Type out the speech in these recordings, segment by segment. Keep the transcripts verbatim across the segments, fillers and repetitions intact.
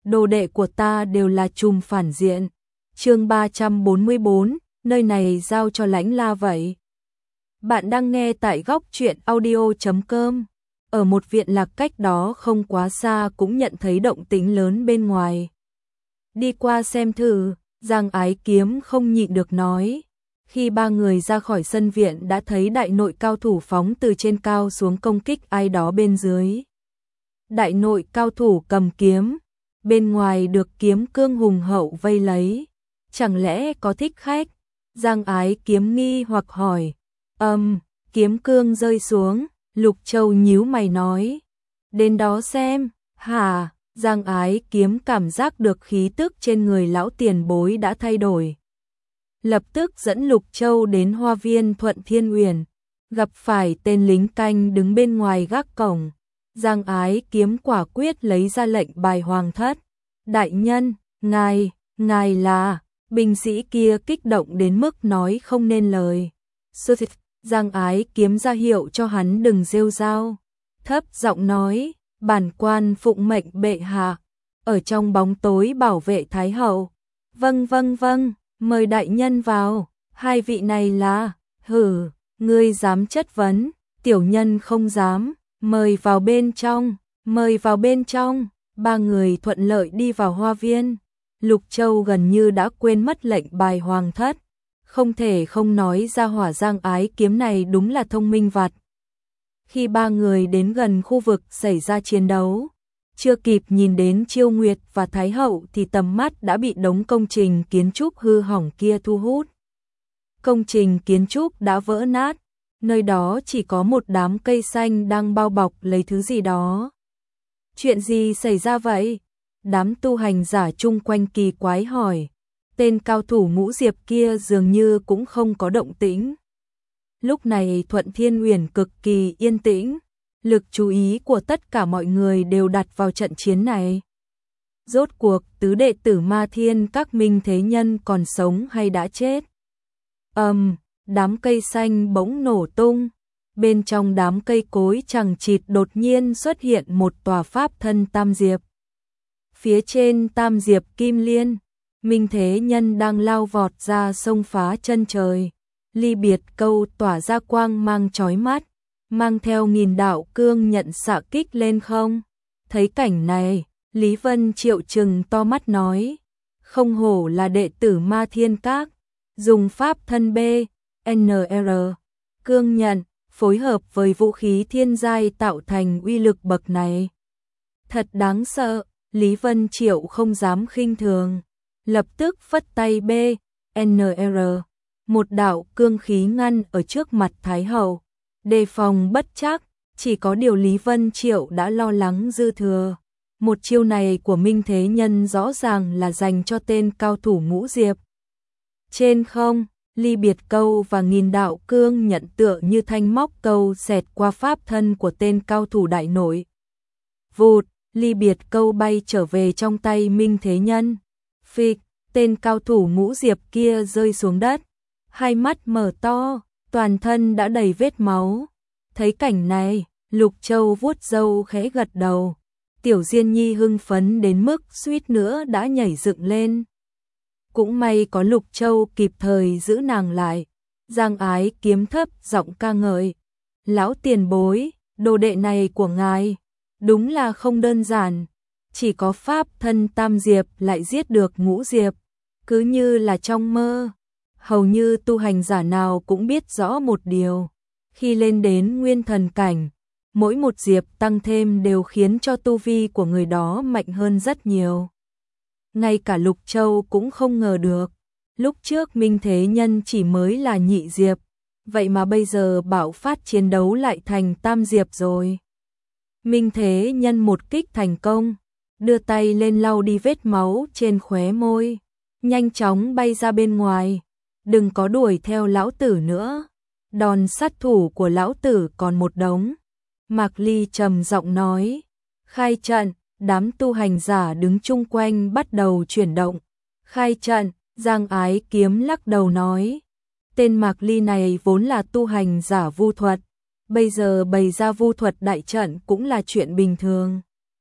đồ đệ của ta đều là trùm phản diện. Chương ba trăm bốn mươi bốn, nơi này giao cho Lãnh La vậy. Bạn đang nghe tại góc truyện audio chấm com. Ở một viện lạc cách đó không quá xa cũng nhận thấy động tĩnh lớn bên ngoài. Đi qua xem thử, Giang Ái Kiếm không nhịn được nói. Khi ba người ra khỏi sân viện đã thấy đại nội cao thủ phóng từ trên cao xuống công kích ai đó bên dưới. Đại nội cao thủ cầm kiếm, bên ngoài được kiếm cương hùng hậu vây lấy. Chẳng lẽ có thích khách? Giang Ái Kiếm nghi hoặc hỏi. Âm, um, kiếm cương rơi xuống, Lục Châu nhíu mày nói. Đến đó xem, hả? Giang Ái Kiếm cảm giác được khí tức trên người lão tiền bối đã thay đổi. Lập tức dẫn Lục Châu đến hoa viên Thuận Thiên Uyển, gặp phải tên lính canh đứng bên ngoài gác cổng. Giang Ái Kiếm quả quyết lấy ra lệnh bài hoàng thất. Đại nhân, ngài, ngài là... Binh sĩ kia kích động đến mức nói không nên lời. Giang Ái Kiếm ra hiệu cho hắn đừng rêu rao. Thấp giọng nói, bản quan phụng mệnh bệ hạ, ở trong bóng tối bảo vệ Thái hậu. Vâng vâng vâng, mời đại nhân vào. Hai vị này là, hử, ngươi dám chất vấn, tiểu nhân không dám, mời vào bên trong, mời vào bên trong. Ba người thuận lợi đi vào hoa viên. Lục Châu gần như đã quên mất lệnh bài hoàng thất, không thể không nói ra hỏa Giang Ái Kiếm này đúng là thông minh vặt. Khi ba người đến gần khu vực xảy ra chiến đấu, chưa kịp nhìn đến Chiêu Nguyệt và Thái hậu thì tầm mắt đã bị đống công trình kiến trúc hư hỏng kia thu hút. Công trình kiến trúc đã vỡ nát, nơi đó chỉ có một đám cây xanh đang bao bọc lấy thứ gì đó. Chuyện gì xảy ra vậy? Đám tu hành giả chung quanh kỳ quái hỏi. Tên cao thủ Ngũ Diệp kia dường như cũng không có động tĩnh. Lúc này Thuận Thiên Uyển cực kỳ yên tĩnh, lực chú ý của tất cả mọi người đều đặt vào trận chiến này. Rốt cuộc tứ đệ tử Ma Thiên các Minh Thế Nhân còn sống hay đã chết? Ầm, um, đám cây xanh bỗng nổ tung. Bên trong đám cây cối chằng chịt đột nhiên xuất hiện một tòa pháp thân Tam Diệp. Phía trên Tam Diệp Kim Liên, Minh Thế Nhân đang lao vọt ra xông phá chân trời. Ly biệt câu tỏa ra quang mang chói mắt, mang theo nghìn đạo cương nhận xạ kích lên không. Thấy cảnh này, Lý Vân Triệu trừng to mắt nói, không hổ là đệ tử Ma Thiên Các, dùng pháp thân B, N R, cương nhận, phối hợp với vũ khí thiên giai tạo thành uy lực bậc này. Thật đáng sợ. Lý Vân Triệu không dám khinh thường, lập tức phất tay B, N R, một đạo cương khí ngăn ở trước mặt Thái hậu, đề phòng bất chắc. Chỉ có điều Lý Vân Triệu đã lo lắng dư thừa. Một chiêu này của Minh Thế Nhân rõ ràng là dành cho tên cao thủ Ngũ Diệp. Trên không, ly biệt câu và nghìn đạo cương nhận tựa như thanh móc câu xẹt qua pháp thân của tên cao thủ đại nội. Vụt, ly biệt câu bay trở về trong tay Minh Thế Nhân. Phịch, tên cao thủ Ngũ Diệp kia rơi xuống đất, hai mắt mở to, toàn thân đã đầy vết máu. Thấy cảnh này, Lục Châu vuốt râu khẽ gật đầu. Tiểu Diên Nhi hưng phấn đến mức suýt nữa đã nhảy dựng lên. Cũng may có Lục Châu kịp thời giữ nàng lại. Giang Ái Kiếm thấp giọng ca ngợi. Lão tiền bối, đồ đệ này của ngài đúng là không đơn giản, chỉ có pháp thân Tam Diệp lại giết được Ngũ Diệp, cứ như là trong mơ. Hầu như tu hành giả nào cũng biết rõ một điều, khi lên đến nguyên thần cảnh, mỗi một diệp tăng thêm đều khiến cho tu vi của người đó mạnh hơn rất nhiều. Ngay cả Lục Châu cũng không ngờ được, lúc trước Minh Thế Nhân chỉ mới là nhị diệp, vậy mà bây giờ bạo phát chiến đấu lại thành Tam Diệp rồi. Minh Thế Nhân một kích thành công, đưa tay lên lau đi vết máu trên khóe môi, nhanh chóng bay ra bên ngoài. Đừng có đuổi theo lão tử nữa, đòn sát thủ của lão tử còn một đống. Mạc Ly trầm giọng nói. Khai trận, đám tu hành giả đứng chung quanh bắt đầu chuyển động. Khai trận, Giang Ái Kiếm lắc đầu nói. Tên Mạc Ly này vốn là tu hành giả vu thuật, bây giờ bày ra vu thuật đại trận cũng là chuyện bình thường.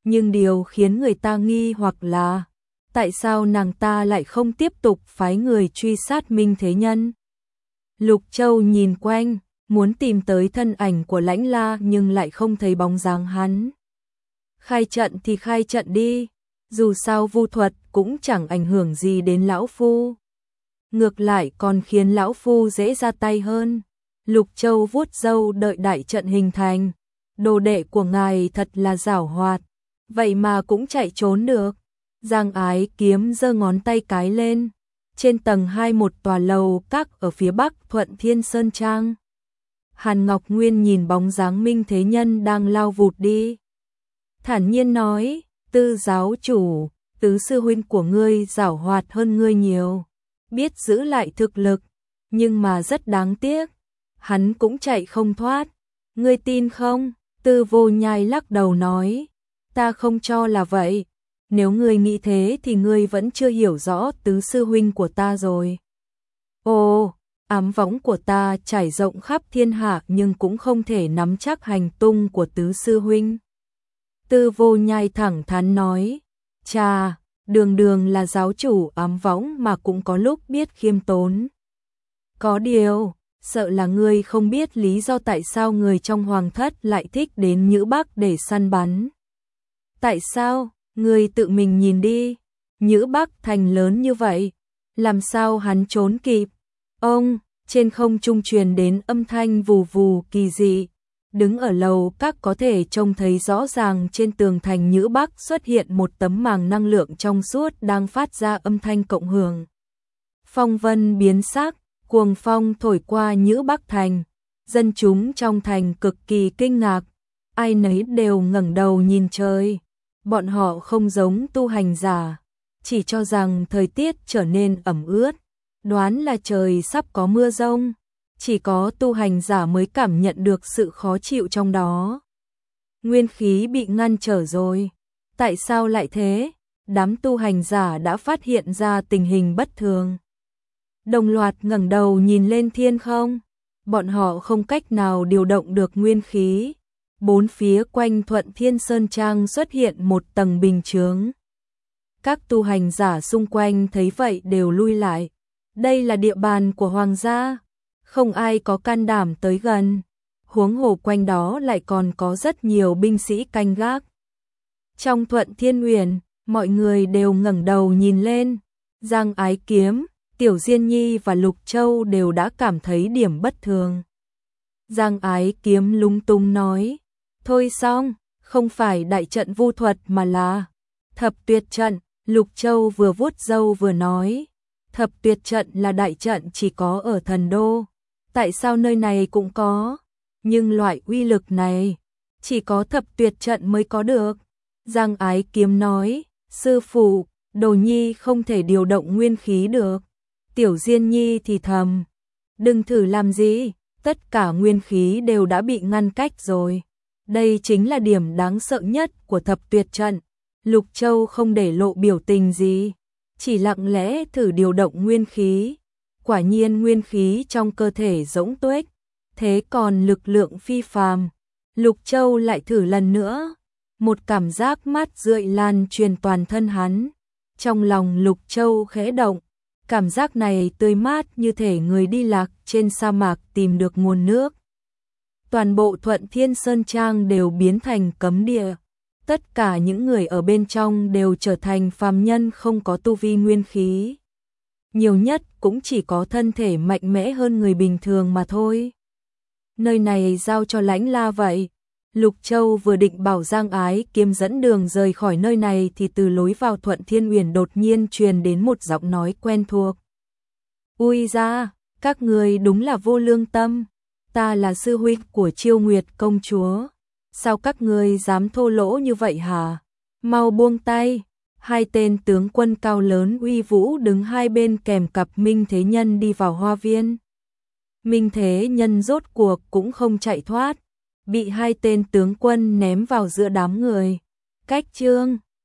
Nhưng điều khiến người ta nghi hoặc là tại sao nàng ta lại không tiếp tục phái người truy sát Minh Thế Nhân. Lục Châu nhìn quanh, muốn tìm tới thân ảnh của Lãnh La nhưng lại không thấy bóng dáng hắn. Khai trận thì khai trận đi, dù sao vu thuật cũng chẳng ảnh hưởng gì đến lão phu. Ngược lại còn khiến lão phu dễ ra tay hơn. Lục Châu vuốt râu đợi đại trận hình thành. Đồ đệ của ngài thật là giảo hoạt, vậy mà cũng chạy trốn được. Giang Ái Kiếm giơ ngón tay cái lên. Trên tầng hai một tòa lầu các ở phía bắc Thuận Thiên Sơn Trang. Hàn Ngọc Nguyên nhìn bóng dáng Minh Thế Nhân đang lao vụt đi. Thản nhiên nói, Tư giáo chủ, tứ sư huynh của ngươi giảo hoạt hơn ngươi nhiều. Biết giữ lại thực lực, nhưng mà rất đáng tiếc. Hắn cũng chạy không thoát. Ngươi tin không? Tư Vô Nhai lắc đầu nói, ta không cho là vậy. Nếu ngươi nghĩ thế thì ngươi vẫn chưa hiểu rõ tứ sư huynh của ta rồi. Ồ, ám võng của ta trải rộng khắp thiên hạ nhưng cũng không thể nắm chắc hành tung của tứ sư huynh. Tư Vô Nhai thẳng thắn nói, chà, đường đường là giáo chủ ám võng mà cũng có lúc biết khiêm tốn. Có điều, sợ là ngươi không biết lý do tại sao người trong hoàng thất lại thích đến Nhữ Bắc để săn bắn. Tại sao? Ngươi tự mình nhìn đi, Nhữ Bắc thành lớn như vậy, làm sao hắn trốn kịp? Ông, trên không trung truyền đến âm thanh vù vù kỳ dị, đứng ở lầu các có thể trông thấy rõ ràng trên tường thành Nhữ Bắc xuất hiện một tấm màng năng lượng trong suốt đang phát ra âm thanh cộng hưởng. Phong vân biến sắc, cuồng phong thổi qua Nhữ Bắc thành, dân chúng trong thành cực kỳ kinh ngạc, ai nấy đều ngẩng đầu nhìn trời. Bọn họ không giống tu hành giả, chỉ cho rằng thời tiết trở nên ẩm ướt, đoán là trời sắp có mưa rông, chỉ có tu hành giả mới cảm nhận được sự khó chịu trong đó. Nguyên khí bị ngăn trở rồi, tại sao lại thế? Đám tu hành giả đã phát hiện ra tình hình bất thường. Đồng loạt ngẩng đầu nhìn lên thiên không, bọn họ không cách nào điều động được nguyên khí. Bốn phía quanh Thuận Thiên Sơn Trang xuất hiện một tầng bình chướng. Các tu hành giả xung quanh thấy vậy đều lui lại. Đây là địa bàn của hoàng gia, không ai có can đảm tới gần. Huống hồ quanh đó lại còn có rất nhiều binh sĩ canh gác. Trong Thuận Thiên Uyển, mọi người đều ngẩng đầu nhìn lên. Giang Ái Kiếm, Tiểu Diên Nhi và Lục Châu đều đã cảm thấy điểm bất thường. Giang Ái Kiếm lúng túng nói, thôi xong, không phải đại trận vu thuật mà là thập tuyệt trận. Lục Châu vừa vuốt râu vừa nói, thập tuyệt trận là đại trận chỉ có ở thần đô, tại sao nơi này cũng có, nhưng loại uy lực này chỉ có thập tuyệt trận mới có được. Giang Ái Kiếm nói, sư phụ, Đồ Nhi không thể điều động nguyên khí được. Tiểu Diên Nhi thì thầm, đừng thử làm gì, tất cả nguyên khí đều đã bị ngăn cách rồi. Đây chính là điểm đáng sợ nhất của thập tuyệt trận. Lục Châu không để lộ biểu tình gì, chỉ lặng lẽ thử điều động nguyên khí. Quả nhiên nguyên khí trong cơ thể rỗng tuếch, thế còn lực lượng phi phàm. Lục Châu lại thử lần nữa, một cảm giác mát rượi lan truyền toàn thân hắn. Trong lòng Lục Châu khẽ động, cảm giác này tươi mát như thể người đi lạc trên sa mạc tìm được nguồn nước. Toàn bộ Thuận Thiên Sơn Trang đều biến thành cấm địa. Tất cả những người ở bên trong đều trở thành phàm nhân không có tu vi nguyên khí. Nhiều nhất cũng chỉ có thân thể mạnh mẽ hơn người bình thường mà thôi. Nơi này giao cho Lãnh La vậy. Lục Châu vừa định bảo Giang Ái Kiếm dẫn đường rời khỏi nơi này thì từ lối vào Thuận Thiên Uyển đột nhiên truyền đến một giọng nói quen thuộc. Ui ra, các người đúng là vô lương tâm. Ta là sư huynh của Chiêu Nguyệt công chúa. Sao các ngươi dám thô lỗ như vậy hả? Mau buông tay. Hai tên tướng quân cao lớn uy vũ đứng hai bên kèm cặp Minh Thế Nhân đi vào hoa viên. Minh Thế Nhân rốt cuộc cũng không chạy thoát, bị hai tên tướng quân ném vào giữa đám người. Cách chương